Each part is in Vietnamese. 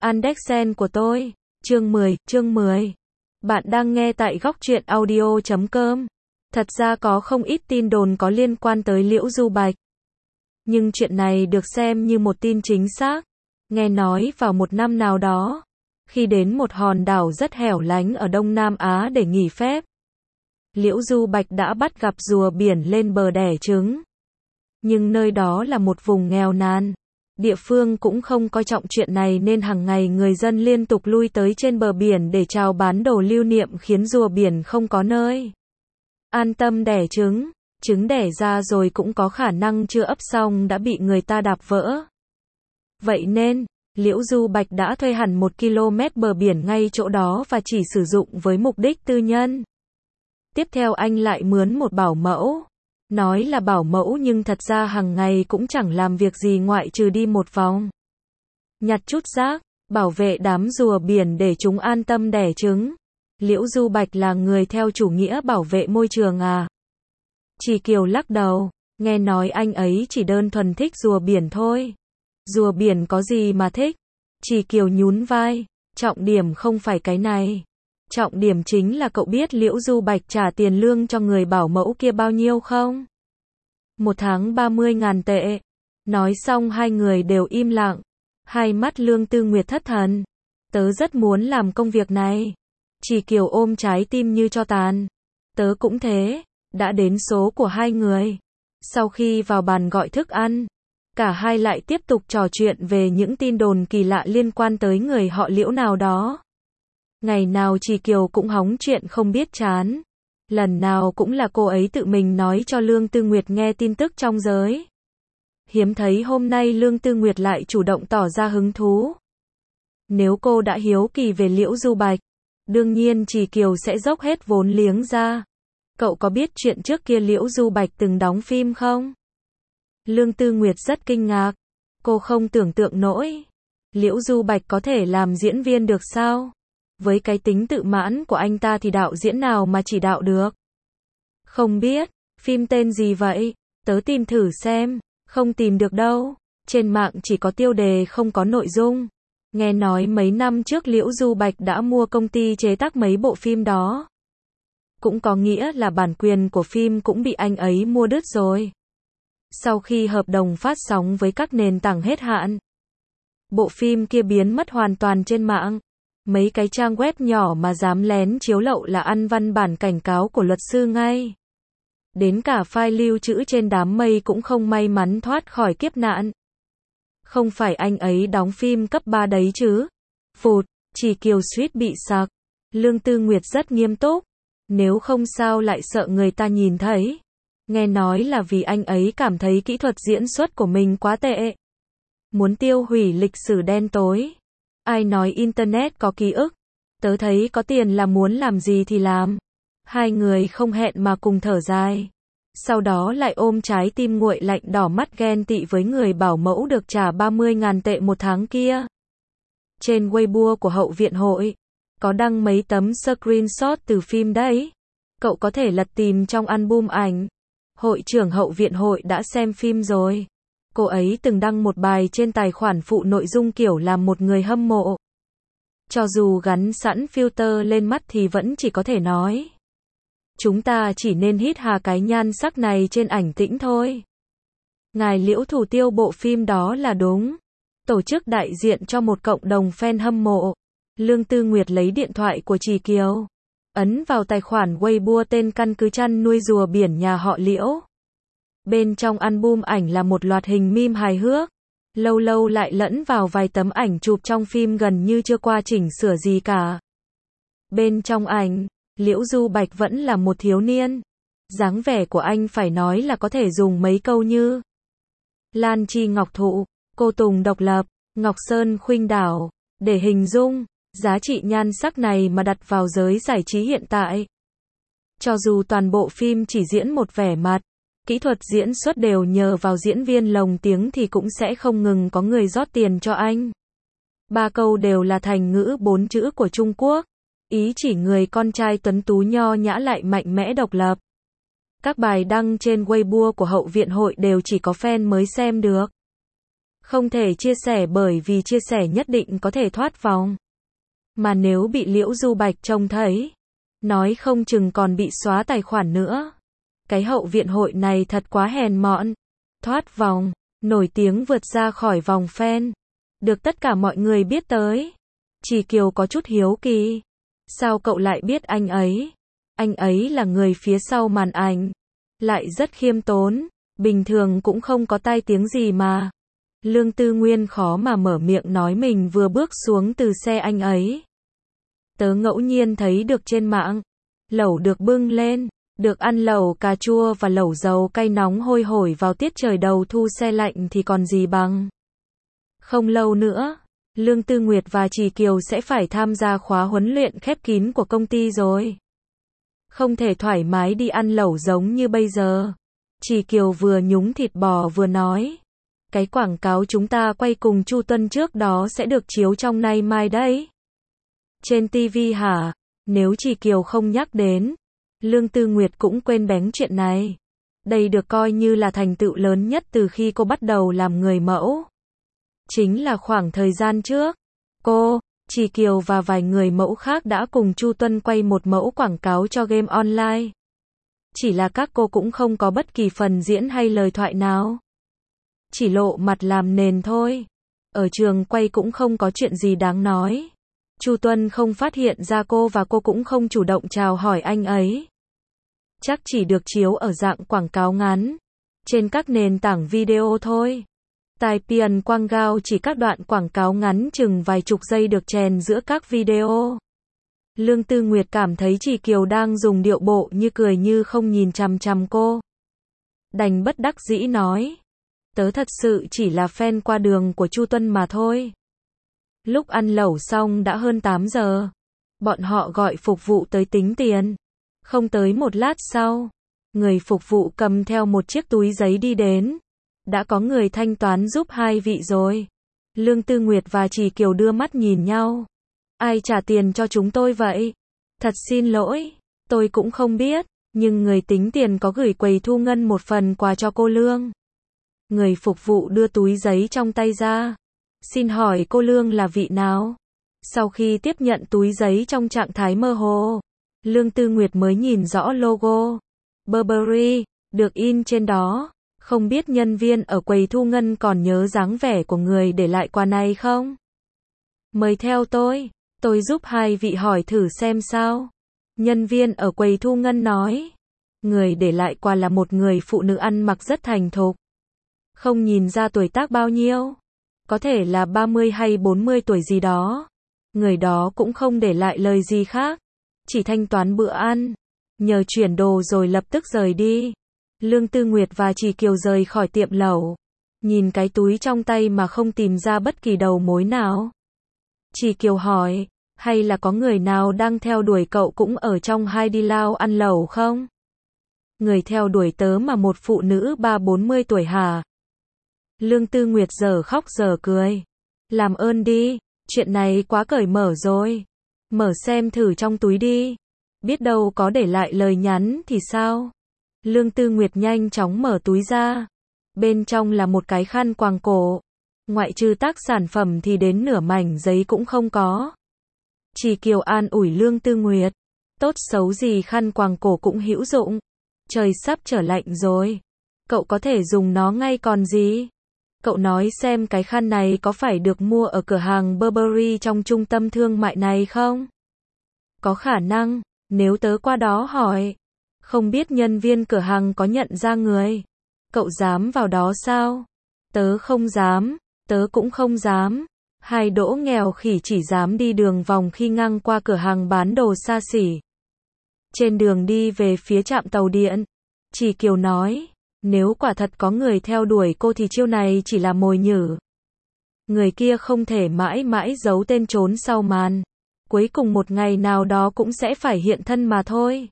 Andersen của tôi. Chương 10. Bạn đang nghe tại góc truyện audio.com. Thật ra có không ít tin đồn có liên quan tới Liễu Du Bạch. Nhưng chuyện này được xem như một tin chính xác. Nghe nói vào một năm nào đó, khi đến một hòn đảo rất hẻo lánh ở Đông Nam Á để nghỉ phép, Liễu Du Bạch đã bắt gặp rùa biển lên bờ đẻ trứng. Nhưng nơi đó là một vùng nghèo nàn. Địa phương cũng không coi trọng chuyện này nên hàng ngày người dân liên tục lui tới trên bờ biển để chào bán đồ lưu niệm khiến rùa biển không có nơi an tâm đẻ trứng. Trứng đẻ ra rồi cũng có khả năng chưa ấp xong đã bị người ta đạp vỡ. Vậy nên, Liễu Du Bạch đã thuê hẳn 1 km bờ biển ngay chỗ đó và chỉ sử dụng với mục đích tư nhân. Tiếp theo anh lại mướn một bảo mẫu. Nói là bảo mẫu nhưng thật ra hàng ngày cũng chẳng làm việc gì ngoại trừ đi một vòng, nhặt chút rác, bảo vệ đám rùa biển để chúng an tâm đẻ trứng. Liễu Du Bạch là người theo chủ nghĩa bảo vệ môi trường à? Chỉ Kiều lắc đầu, nghe nói anh ấy chỉ đơn thuần thích rùa biển thôi. Rùa biển có gì mà thích? Chỉ Kiều nhún vai, trọng điểm không phải cái này. Trọng điểm chính là cậu biết Liễu Du Bạch trả tiền lương cho người bảo mẫu kia bao nhiêu không? 1 tháng 30.000 tệ. Nói xong hai người đều im lặng. Hai mắt Lương Tư Nguyệt thất thần. Tớ rất muốn làm công việc này. Chỉ Kiều ôm trái tim như tro tàn. Tớ cũng thế. Đã đến số của hai người. Sau khi vào bàn gọi thức ăn, cả hai lại tiếp tục trò chuyện về những tin đồn kỳ lạ liên quan tới người họ Liễu nào đó. Ngày nào Chỉ Kiều cũng hóng chuyện không biết chán. Lần nào cũng là cô ấy tự mình nói cho Lương Tư Nguyệt nghe tin tức trong giới. Hiếm thấy hôm nay Lương Tư Nguyệt lại chủ động tỏ ra hứng thú. Nếu cô đã hiếu kỳ về Liễu Du Bạch, đương nhiên Chỉ Kiều sẽ dốc hết vốn liếng ra. Cậu có biết chuyện trước kia Liễu Du Bạch từng đóng phim không? Lương Tư Nguyệt rất kinh ngạc. Cô không tưởng tượng nổi. Liễu Du Bạch có thể làm diễn viên được sao? Với cái tính tự mãn của anh ta thì đạo diễn nào mà chỉ đạo được? Không biết, phim tên gì vậy? Tớ tìm thử xem, không tìm được đâu. Trên mạng chỉ có tiêu đề không có nội dung. Nghe nói mấy năm trước Liễu Du Bạch đã mua công ty chế tác mấy bộ phim đó. Cũng có nghĩa là bản quyền của phim cũng bị anh ấy mua đứt rồi. Sau khi hợp đồng phát sóng với các nền tảng hết hạn, bộ phim kia biến mất hoàn toàn trên mạng. Mấy cái trang web nhỏ mà dám lén chiếu lậu là ăn văn bản cảnh cáo của luật sư ngay. Đến cả file lưu trữ trên đám mây cũng không may mắn thoát khỏi kiếp nạn. Không phải anh ấy đóng phim cấp 3 đấy chứ? Phụt, Chỉ Kiều suýt bị sặc. Lương Tư Nguyệt rất nghiêm túc. Nếu không sao lại sợ người ta nhìn thấy. Nghe nói là vì anh ấy cảm thấy kỹ thuật diễn xuất của mình quá tệ. Muốn tiêu hủy lịch sử đen tối. Ai nói Internet có ký ức? Tớ thấy có tiền là muốn làm gì thì làm. Hai người không hẹn mà cùng thở dài. Sau đó lại ôm trái tim nguội lạnh đỏ mắt ghen tị với người bảo mẫu được trả 30.000 tệ một tháng kia. Trên Weibo của Hậu Viện Hội, có đăng mấy tấm screenshot từ phim đấy. Cậu có thể lật tìm trong album ảnh. Hội trưởng Hậu Viện Hội đã xem phim rồi. Cô ấy từng đăng một bài trên tài khoản phụ nội dung kiểu làm một người hâm mộ. Cho dù gắn sẵn filter lên mắt thì vẫn chỉ có thể nói. Chúng ta chỉ nên hít hà cái nhan sắc này trên ảnh tĩnh thôi. Ngài Liễu thủ tiêu bộ phim đó là đúng. Tổ chức đại diện cho một cộng đồng fan hâm mộ. Lương Tư Nguyệt lấy điện thoại của Chỉ Kiều. Ấn vào tài khoản Weibo tên căn cứ chăn nuôi rùa biển nhà họ Liễu. Bên trong album ảnh là một loạt hình meme hài hước. Lâu lâu lại lẫn vào vài tấm ảnh chụp trong phim gần như chưa qua chỉnh sửa gì cả. Bên trong ảnh, Liễu Du Bạch vẫn là một thiếu niên. Dáng vẻ của anh phải nói là có thể dùng mấy câu như Lan Chi Ngọc Thụ, Cô Tùng Độc Lập, Ngọc Sơn Khuynh Đảo, để hình dung giá trị nhan sắc này mà đặt vào giới giải trí hiện tại. Cho dù toàn bộ phim chỉ diễn một vẻ mặt, kỹ thuật diễn xuất đều nhờ vào diễn viên lồng tiếng thì cũng sẽ không ngừng có người rót tiền cho anh. 3 câu đều là thành ngữ 4 chữ của Trung Quốc. Ý chỉ người con trai tuấn tú nho nhã lại mạnh mẽ độc lập. Các bài đăng trên Weibo của Hậu Viện Hội đều chỉ có fan mới xem được. Không thể chia sẻ bởi vì chia sẻ nhất định có thể thoát vòng. Mà nếu bị Liễu Du Bạch trông thấy, nói không chừng còn bị xóa tài khoản nữa. Cái hậu viện hội này thật quá hèn mọn. Thoát vòng, nổi tiếng vượt ra khỏi vòng fan. Được tất cả mọi người biết tới. Chỉ Kiều có chút hiếu kỳ. Sao cậu lại biết anh ấy? Anh ấy là người phía sau màn ảnh. Lại rất khiêm tốn. Bình thường cũng không có tai tiếng gì mà. Lương Tư Nguyên khó mà mở miệng nói mình vừa bước xuống từ xe anh ấy. Tớ ngẫu nhiên thấy được trên mạng. Lẩu được bưng lên. Được ăn lẩu cà chua và lẩu dầu cay nóng hôi hổi vào tiết trời đầu thu se lạnh thì còn gì bằng. Không lâu nữa, Lương Tư Nguyệt và Chỉ Kiều sẽ phải tham gia khóa huấn luyện khép kín của công ty rồi. Không thể thoải mái đi ăn lẩu giống như bây giờ. Chỉ Kiều vừa nhúng thịt bò vừa nói. Cái quảng cáo chúng ta quay cùng Chu Tuân trước đó sẽ được chiếu trong nay mai đấy. Trên TV hả? Nếu Chỉ Kiều không nhắc đến, Lương Tư Nguyệt cũng quên bén chuyện này. Đây được coi như là thành tựu lớn nhất từ khi cô bắt đầu làm người mẫu. Chính là khoảng thời gian trước, cô, Chỉ Kiều và vài người mẫu khác đã cùng Chu Tuân quay một mẫu quảng cáo cho game online. Chỉ là các cô cũng không có bất kỳ phần diễn hay lời thoại nào. Chỉ lộ mặt làm nền thôi. Ở trường quay cũng không có chuyện gì đáng nói. Chu Tuân không phát hiện ra cô và cô cũng không chủ động chào hỏi anh ấy. Chắc chỉ được chiếu ở dạng quảng cáo ngắn. Trên các nền tảng video thôi. Tai Pian Quang Gao chỉ các đoạn quảng cáo ngắn chừng vài chục giây được chèn giữa các video. Lương Tư Nguyệt cảm thấy Chỉ Kiều đang dùng điệu bộ như cười như không nhìn chằm chằm cô. Đành bất đắc dĩ nói. Tớ thật sự chỉ là fan qua đường của Chu Tuân mà thôi. Lúc ăn lẩu xong đã hơn 8 giờ. Bọn họ gọi phục vụ tới tính tiền. Không tới một lát sau, người phục vụ cầm theo một chiếc túi giấy đi đến. Đã có người thanh toán giúp hai vị rồi. Lương Tư Nguyệt và Chỉ Kiều đưa mắt nhìn nhau. Ai trả tiền cho chúng tôi vậy? Thật xin lỗi, tôi cũng không biết, nhưng người tính tiền có gửi quầy thu ngân một phần quà cho cô Lương. Người phục vụ đưa túi giấy trong tay ra. Xin hỏi cô Lương là vị nào? Sau khi tiếp nhận túi giấy trong trạng thái mơ hồ, Lương Tư Nguyệt mới nhìn rõ logo Burberry được in trên đó. Không biết nhân viên ở quầy thu ngân còn nhớ dáng vẻ của người để lại quà này không? Mời theo tôi giúp hai vị hỏi thử xem sao. Nhân viên ở quầy thu ngân nói. Người để lại quà là một người phụ nữ ăn mặc rất thành thục. Không nhìn ra tuổi tác bao nhiêu. Có thể là 30 hay 40 tuổi gì đó. Người đó cũng không để lại lời gì khác. Chỉ thanh toán bữa ăn. Nhờ chuyển đồ rồi lập tức rời đi. Lương Tư Nguyệt và Chỉ Kiều rời khỏi tiệm lẩu. Nhìn cái túi trong tay mà không tìm ra bất kỳ đầu mối nào. Chỉ Kiều hỏi. Hay là có người nào đang theo đuổi cậu cũng ở trong hai đi lao ăn lẩu không? Người theo đuổi tớ mà một phụ nữ 30-40 tuổi hả? Lương Tư Nguyệt giờ khóc giờ cười. Làm ơn đi, chuyện này quá cởi mở rồi. Mở xem thử trong túi đi. Biết đâu có để lại lời nhắn thì sao? Lương Tư Nguyệt nhanh chóng mở túi ra. Bên trong là một cái khăn quàng cổ. Ngoại trừ tác sản phẩm thì đến nửa mảnh giấy cũng không có. Chỉ Kiều an ủi Lương Tư Nguyệt. Tốt xấu gì khăn quàng cổ cũng hữu dụng. Trời sắp trở lạnh rồi. Cậu có thể dùng nó ngay còn gì? Cậu nói xem cái khăn này có phải được mua ở cửa hàng Burberry trong trung tâm thương mại này không? Có khả năng, nếu tớ qua đó hỏi. Không biết nhân viên cửa hàng có nhận ra người. Cậu dám vào đó sao? Tớ không dám, tớ cũng không dám. Hai đỗ nghèo khỉ chỉ dám đi đường vòng khi ngang qua cửa hàng bán đồ xa xỉ. Trên đường đi về phía trạm tàu điện, Chỉ Kiều nói, nếu quả thật có người theo đuổi cô thì chiêu này chỉ là mồi nhử. Người kia không thể mãi mãi giấu tên trốn sau màn. Cuối cùng một ngày nào đó cũng sẽ phải hiện thân mà thôi.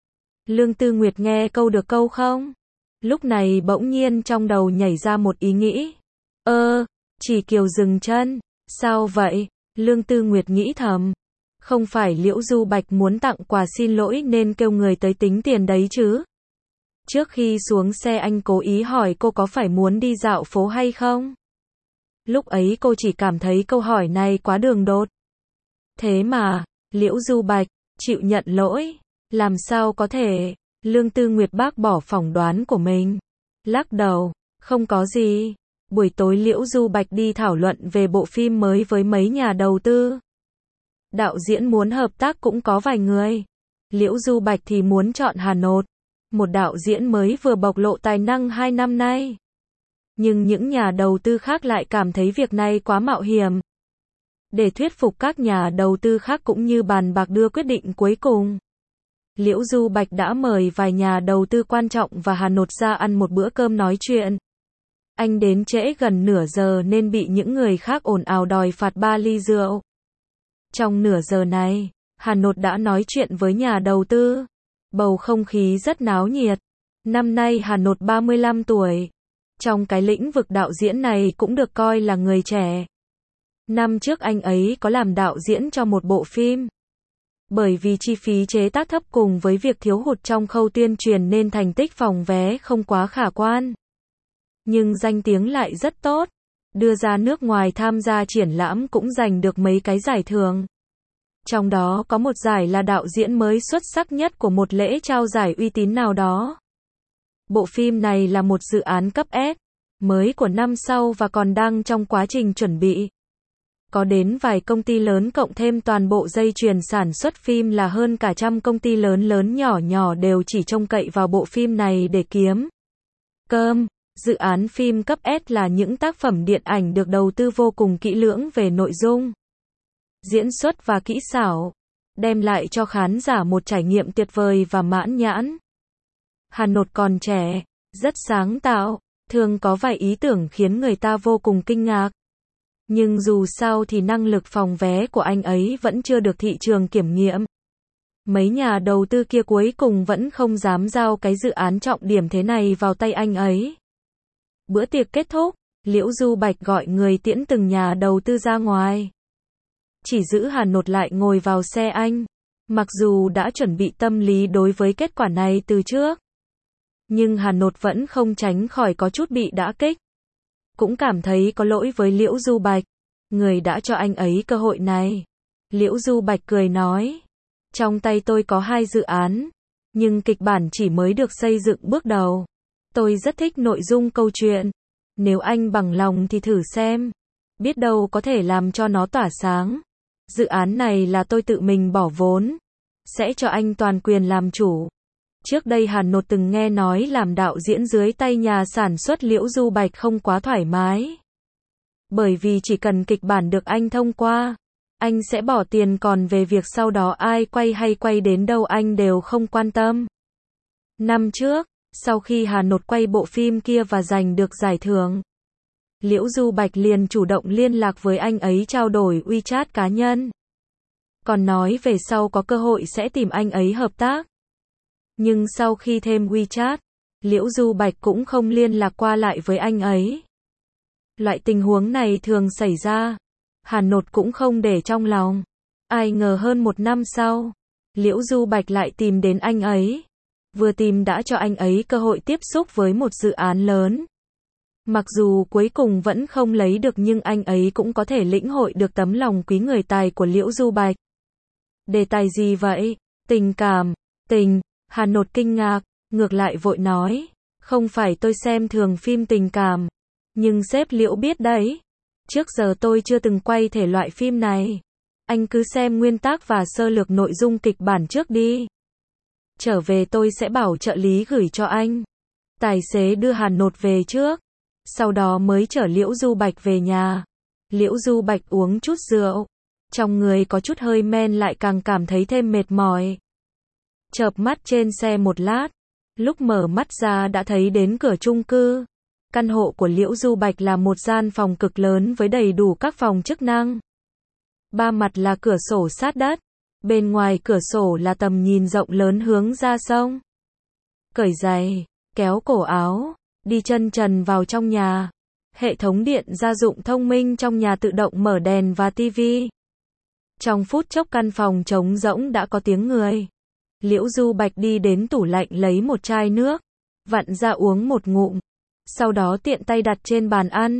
Lương Tư Nguyệt nghe câu được câu không? Lúc này bỗng nhiên trong đầu nhảy ra một ý nghĩ. Chỉ Kiều dừng chân. Sao vậy? Lương Tư Nguyệt nghĩ thầm. Không phải Liễu Du Bạch muốn tặng quà xin lỗi nên kêu người tới tính tiền đấy chứ? Trước khi xuống xe anh cố ý hỏi cô có phải muốn đi dạo phố hay không? Lúc ấy cô chỉ cảm thấy câu hỏi này quá đường đột. Thế mà, Liễu Du Bạch, chịu nhận lỗi, làm sao có thể, Lương Tư Nguyệt bác bỏ phỏng đoán của mình. Lắc đầu, không có gì. Buổi tối Liễu Du Bạch đi thảo luận về bộ phim mới với mấy nhà đầu tư. Đạo diễn muốn hợp tác cũng có vài người. Liễu Du Bạch thì muốn chọn Hà Nột, một đạo diễn mới vừa bộc lộ tài năng 2 năm nay. Nhưng những nhà đầu tư khác lại cảm thấy việc này quá mạo hiểm. Để thuyết phục các nhà đầu tư khác cũng như bàn bạc đưa quyết định cuối cùng, Liễu Du Bạch đã mời vài nhà đầu tư quan trọng và Hà Nột ra ăn một bữa cơm nói chuyện. Anh đến trễ gần nửa giờ nên bị những người khác ồn ào đòi phạt 3 ly rượu. Trong nửa giờ này, Hà Nột đã nói chuyện với nhà đầu tư. Bầu không khí rất náo nhiệt. Năm nay Hà Nột 35 tuổi. Trong cái lĩnh vực đạo diễn này cũng được coi là người trẻ. Năm trước anh ấy có làm đạo diễn cho một bộ phim. Bởi vì chi phí chế tác thấp cùng với việc thiếu hụt trong khâu tuyên truyền nên thành tích phòng vé không quá khả quan. Nhưng danh tiếng lại rất tốt. Đưa ra nước ngoài tham gia triển lãm cũng giành được mấy cái giải thưởng. Trong đó có một giải là đạo diễn mới xuất sắc nhất của một lễ trao giải uy tín nào đó. Bộ phim này là một dự án cấp S, mới của năm sau và còn đang trong quá trình chuẩn bị. Có đến vài công ty lớn cộng thêm toàn bộ dây chuyền sản xuất phim là hơn cả trăm công ty lớn lớn nhỏ nhỏ đều chỉ trông cậy vào bộ phim này để kiếm cơm. Dự án phim cấp S là những tác phẩm điện ảnh được đầu tư vô cùng kỹ lưỡng về nội dung, diễn xuất và kỹ xảo, đem lại cho khán giả một trải nghiệm tuyệt vời và mãn nhãn. Hà Nột còn trẻ, rất sáng tạo, thường có vài ý tưởng khiến người ta vô cùng kinh ngạc. Nhưng dù sao thì năng lực phòng vé của anh ấy vẫn chưa được thị trường kiểm nghiệm. Mấy nhà đầu tư kia cuối cùng vẫn không dám giao cái dự án trọng điểm thế này vào tay anh ấy. Bữa tiệc kết thúc, Liễu Du Bạch gọi người tiễn từng nhà đầu tư ra ngoài. Chỉ giữ Hà Nột lại ngồi vào xe anh. Mặc dù đã chuẩn bị tâm lý đối với kết quả này từ trước, nhưng Hà Nột vẫn không tránh khỏi có chút bị đả kích. Cũng cảm thấy có lỗi với Liễu Du Bạch, người đã cho anh ấy cơ hội này. Liễu Du Bạch cười nói, trong tay tôi có 2 dự án, nhưng kịch bản chỉ mới được xây dựng bước đầu. Tôi rất thích nội dung câu chuyện. Nếu anh bằng lòng thì thử xem. Biết đâu có thể làm cho nó tỏa sáng. Dự án này là tôi tự mình bỏ vốn. Sẽ cho anh toàn quyền làm chủ. Trước đây Hà Nột từng nghe nói làm đạo diễn dưới tay nhà sản xuất Liễu Du Bạch không quá thoải mái. Bởi vì chỉ cần kịch bản được anh thông qua, anh sẽ bỏ tiền, còn về việc sau đó ai quay hay quay đến đâu anh đều không quan tâm. Năm trước, sau khi Hà Nột quay bộ phim kia và giành được giải thưởng, Liễu Du Bạch liền chủ động liên lạc với anh ấy trao đổi WeChat cá nhân. Còn nói về sau có cơ hội sẽ tìm anh ấy hợp tác. Nhưng sau khi thêm WeChat, Liễu Du Bạch cũng không liên lạc qua lại với anh ấy. Loại tình huống này thường xảy ra. Hà Nột cũng không để trong lòng. Ai ngờ hơn 1 năm sau, Liễu Du Bạch lại tìm đến anh ấy. Vừa tìm đã cho anh ấy cơ hội tiếp xúc với một dự án lớn. Mặc dù cuối cùng vẫn không lấy được nhưng anh ấy cũng có thể lĩnh hội được tấm lòng quý người tài của Liễu Du Bạch. Đề tài gì vậy? Tình cảm, tình. Hà Nột kinh ngạc, ngược lại vội nói, không phải tôi xem thường phim tình cảm, nhưng sếp Liễu biết đấy, trước giờ tôi chưa từng quay thể loại phim này. Anh cứ xem nguyên tác và sơ lược nội dung kịch bản trước đi. Trở về tôi sẽ bảo trợ lý gửi cho anh. Tài xế đưa Hà Nột về trước, sau đó mới chở Liễu Du Bạch về nhà. Liễu Du Bạch uống chút rượu, trong người có chút hơi men lại càng cảm thấy thêm mệt mỏi. Chợp mắt trên xe một lát, lúc mở mắt ra đã thấy đến cửa chung cư. Căn hộ của Liễu Du Bạch là một gian phòng cực lớn với đầy đủ các phòng chức năng. 3 mặt là cửa sổ sát đất, bên ngoài cửa sổ là tầm nhìn rộng lớn hướng ra sông. Cởi giày, kéo cổ áo, đi chân trần vào trong nhà. Hệ thống điện gia dụng thông minh trong nhà tự động mở đèn và tivi. Trong phút chốc căn phòng trống rỗng đã có tiếng người. Liễu Du Bạch đi đến tủ lạnh lấy một chai nước, vặn ra uống một ngụm, sau đó tiện tay đặt trên bàn ăn.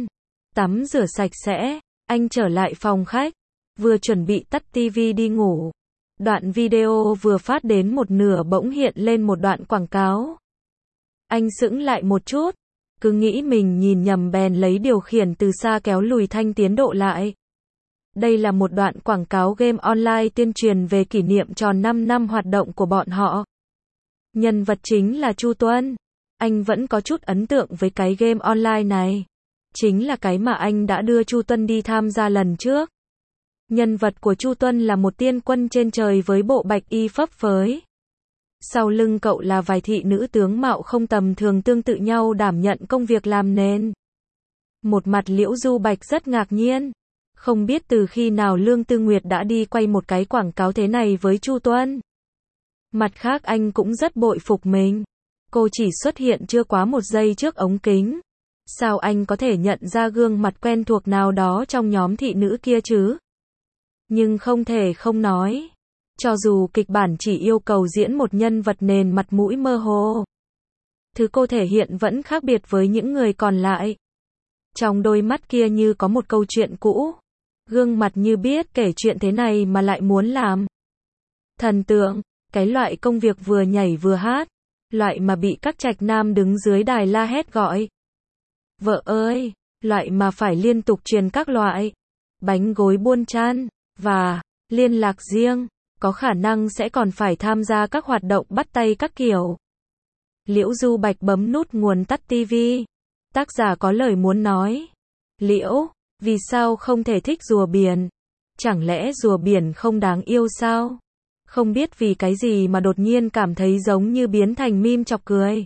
Tắm rửa sạch sẽ, anh trở lại phòng khách, vừa chuẩn bị tắt tivi đi ngủ. Đoạn video vừa phát đến một nửa bỗng hiện lên một đoạn quảng cáo. Anh sững lại một chút, cứ nghĩ mình nhìn nhầm bèn lấy điều khiển từ xa kéo lùi thanh tiến độ lại. Đây là một đoạn quảng cáo game online tuyên truyền về kỷ niệm tròn 5 năm hoạt động của bọn họ. Nhân vật chính là Chu Tuân. Anh vẫn có chút ấn tượng với cái game online này. Chính là cái mà anh đã đưa Chu Tuân đi tham gia lần trước. Nhân vật của Chu Tuân là một tiên quân trên trời với bộ bạch y phấp phới. Sau lưng cậu là vài thị nữ tướng mạo không tầm thường tương tự nhau đảm nhận công việc làm nền. Một mặt Liễu Du Bạch rất ngạc nhiên. Không biết từ khi nào Lương Tư Nguyệt đã đi quay một cái quảng cáo thế này với Chu Tuân. Mặt khác anh cũng rất bội phục mình. Cô chỉ xuất hiện chưa quá một giây trước ống kính. Sao anh có thể nhận ra gương mặt quen thuộc nào đó trong nhóm thị nữ kia chứ? Nhưng không thể không nói. Cho dù kịch bản chỉ yêu cầu diễn một nhân vật nền mặt mũi mơ hồ, thứ cô thể hiện vẫn khác biệt với những người còn lại. Trong đôi mắt kia như có một câu chuyện cũ. Gương mặt như biết kể chuyện thế này mà lại muốn làm thần tượng. Cái loại công việc vừa nhảy vừa hát. Loại mà bị các trạch nam đứng dưới đài la hét gọi. Vợ ơi! Loại mà phải liên tục truyền các loại bánh gối buôn chan và liên lạc riêng. Có khả năng sẽ còn phải tham gia các hoạt động bắt tay các kiểu. Liễu Du Bạch bấm nút nguồn tắt tivi. Tác giả có lời muốn nói. Liễu, vì sao không thể thích rùa biển? Chẳng lẽ rùa biển không đáng yêu sao? Không biết vì cái gì mà đột nhiên cảm thấy giống như biến thành meme chọc cười.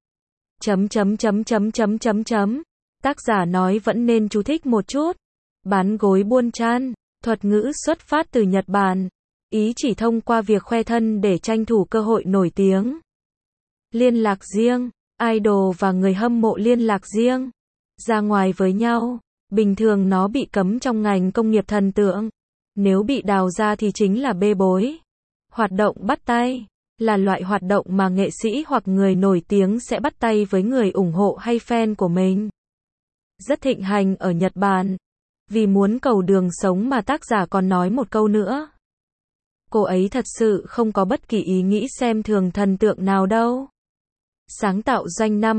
Tác giả nói vẫn nên chú thích một chút. Bán gối buôn chan, thuật ngữ xuất phát từ Nhật Bản. Ý chỉ thông qua việc khoe thân để tranh thủ cơ hội nổi tiếng. Liên lạc riêng, idol và người hâm mộ liên lạc riêng. Ra ngoài với nhau, bình thường nó bị cấm trong ngành công nghiệp thần tượng. Nếu bị đào ra thì chính là bê bối. Hoạt động bắt tay là loại hoạt động mà nghệ sĩ hoặc người nổi tiếng sẽ bắt tay với người ủng hộ hay fan của mình. Rất thịnh hành ở Nhật Bản. Vì muốn cầu đường sống mà tác giả còn nói một câu nữa. Cô ấy thật sự không có bất kỳ ý nghĩ xem thường thần tượng nào đâu. Sáng tạo doanh năm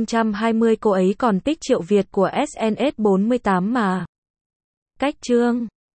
2020 cô ấy còn tích Triệu Việt của SNS 48 mà. Cách chương